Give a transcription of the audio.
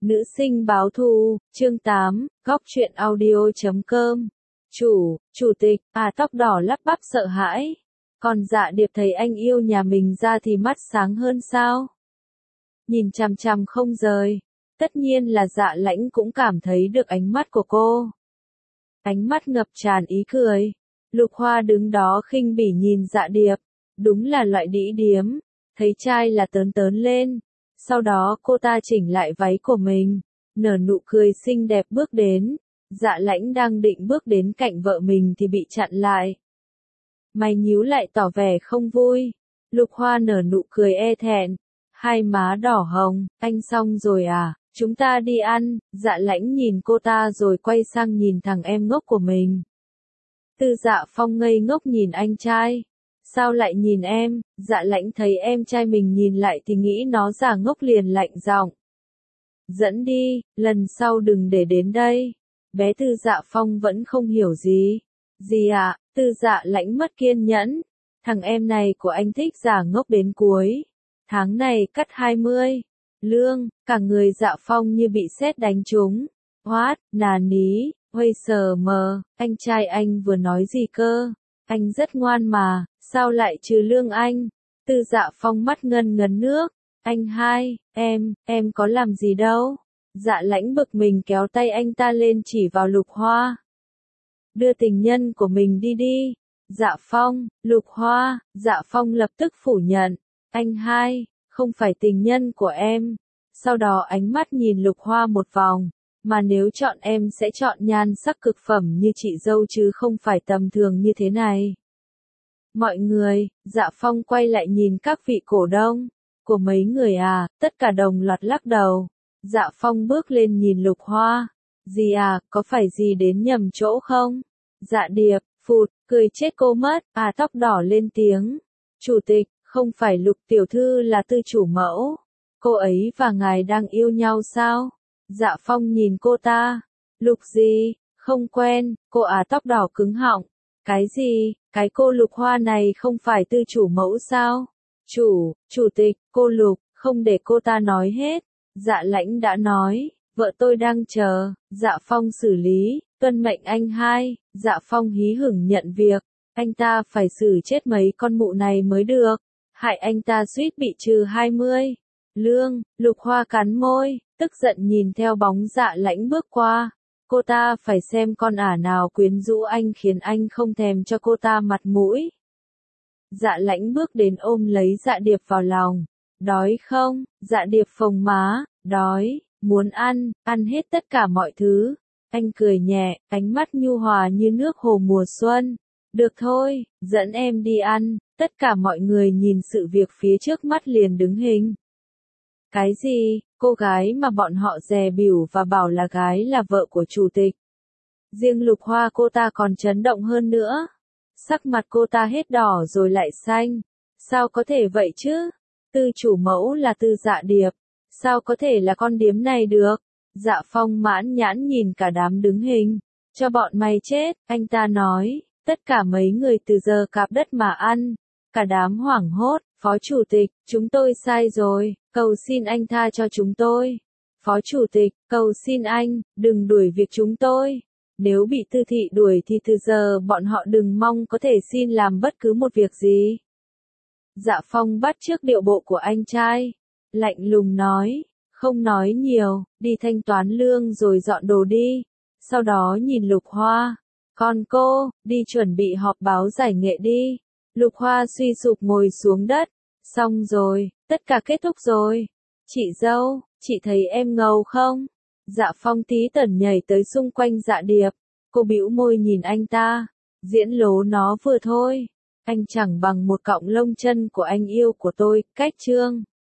Nữ sinh báo thù, chương 8, góc truyện audio.com. Chủ tịch, tóc đỏ lắp bắp sợ hãi. Còn Dạ Điệp thấy anh yêu nhà mình ra thì mắt sáng hơn sao? Nhìn chằm chằm không rời. Tất nhiên là Dạ Lãnh cũng cảm thấy được ánh mắt của cô. Ánh mắt ngập tràn ý cười. Lục Hoa đứng đó khinh bỉ nhìn Dạ Điệp. Đúng là loại đĩ điếm. Thấy trai là tớn tớn lên. Sau đó cô ta chỉnh lại váy của mình, nở nụ cười xinh đẹp bước đến. Dạ Lãnh đang định bước đến cạnh vợ mình thì bị chặn lại. Mày nhíu lại tỏ vẻ không vui. Lục Hoa nở nụ cười e thẹn, hai má đỏ hồng. Anh xong rồi à, chúng ta đi ăn. Dạ Lãnh nhìn cô ta rồi quay sang nhìn thằng em ngốc của mình. Tư Dạ Phong ngây ngốc nhìn anh trai. Sao lại nhìn em? Dạ Lãnh thấy em trai mình nhìn lại thì nghĩ nó giả ngốc liền lạnh giọng. Dẫn đi, lần sau đừng để đến đây. Bé Tư Dạ Phong vẫn không hiểu gì. Gì ạ? Tư Dạ Lãnh mất kiên nhẫn. Thằng em này của anh thích giả ngốc đến cuối. Tháng này cắt 20. Lương, cả người Dạ Phong như bị sét đánh trúng. What, nà ní, Huây sờ mờ, anh trai anh vừa nói gì cơ? Anh rất ngoan mà, sao lại trừ lương anh? Tư Dạ Phong mắt ngân ngấn nước. Anh hai, em có làm gì đâu? Dạ Lãnh bực mình kéo tay anh ta lên chỉ vào Lục Hoa. Đưa tình nhân của mình đi đi. Dạ Phong, Lục Hoa, Dạ Phong lập tức phủ nhận. Anh hai, không phải tình nhân của em. Sau đó ánh mắt nhìn Lục Hoa một vòng. Mà nếu chọn em sẽ chọn nhan sắc cực phẩm như chị dâu chứ không phải tầm thường như thế này. Mọi người, Dạ Phong quay lại nhìn các vị cổ đông. Của mấy người à, tất cả đồng loạt lắc đầu. Dạ Phong bước lên nhìn Lục Hoa. Gì à, có phải gì đến nhầm chỗ không? Dạ Điệp, phụt, cười chết cô mất. Tóc đỏ lên tiếng. Chủ tịch, không phải Lục tiểu thư là tư chủ mẫu. Cô ấy và ngài đang yêu nhau sao? Dạ Phong nhìn cô ta. Lục gì? Không quen. Cô tóc đỏ cứng họng. Cái gì? Cái cô Lục Hoa này không phải tư chủ mẫu sao? Chủ tịch, cô Lục, không để cô ta nói hết. Dạ Lãnh đã nói, vợ tôi đang chờ. Dạ Phong xử lý, tuân mệnh anh hai. Dạ Phong hí hửng nhận việc. Anh ta phải xử chết mấy con mụ này mới được. Hại anh ta suýt bị trừ 20. Lương, Lục Hoa cắn môi, tức giận nhìn theo bóng Dạ Lãnh bước qua. Cô ta phải xem con nào quyến rũ anh khiến anh không thèm cho cô ta mặt mũi. Dạ Lãnh bước đến ôm lấy Dạ Điệp vào lòng. Đói không? Dạ Điệp phồng má. Đói, muốn ăn hết tất cả mọi thứ. Anh cười nhẹ, ánh mắt nhu hòa như nước hồ mùa xuân. Được thôi, dẫn em đi ăn. Tất cả mọi người nhìn sự việc phía trước mắt liền đứng hình. Cái gì? Cô gái mà bọn họ dè bỉu và bảo là gái là vợ của chủ tịch. Riêng Lục Hoa cô ta còn chấn động hơn nữa. Sắc mặt cô ta hết đỏ rồi lại xanh. Sao có thể vậy chứ? Tư chủ mẫu là Tư Dạ Điệp. Sao có thể là con điếm này được? Dạ Phong mãn nhãn nhìn cả đám đứng hình. Cho bọn mày chết, anh ta nói. Tất cả mấy người từ giờ cạp đất mà ăn. Cả đám hoảng hốt. Phó chủ tịch, chúng tôi sai rồi. Cầu xin anh tha cho chúng tôi. Phó chủ tịch, cầu xin anh, đừng đuổi việc chúng tôi. Nếu bị Tư thị đuổi thì từ giờ bọn họ đừng mong có thể xin làm bất cứ một việc gì. Dạ Phong bắt chước điệu bộ của anh trai. Lạnh lùng nói, không nói nhiều, đi thanh toán lương rồi dọn đồ đi. Sau đó nhìn Lục Hoa. Còn cô, đi chuẩn bị họp báo giải nghệ đi. Lục Hoa suy sụp ngồi xuống đất. Xong rồi, tất cả kết thúc rồi. Chị dâu, chị thấy em ngầu không? Dạ Phong tí tẩn nhảy tới xung quanh Dạ Điệp. Cô bĩu môi nhìn anh ta. Diễn lố nó vừa thôi. Anh chẳng bằng một cọng lông chân của anh yêu của tôi, cách chương.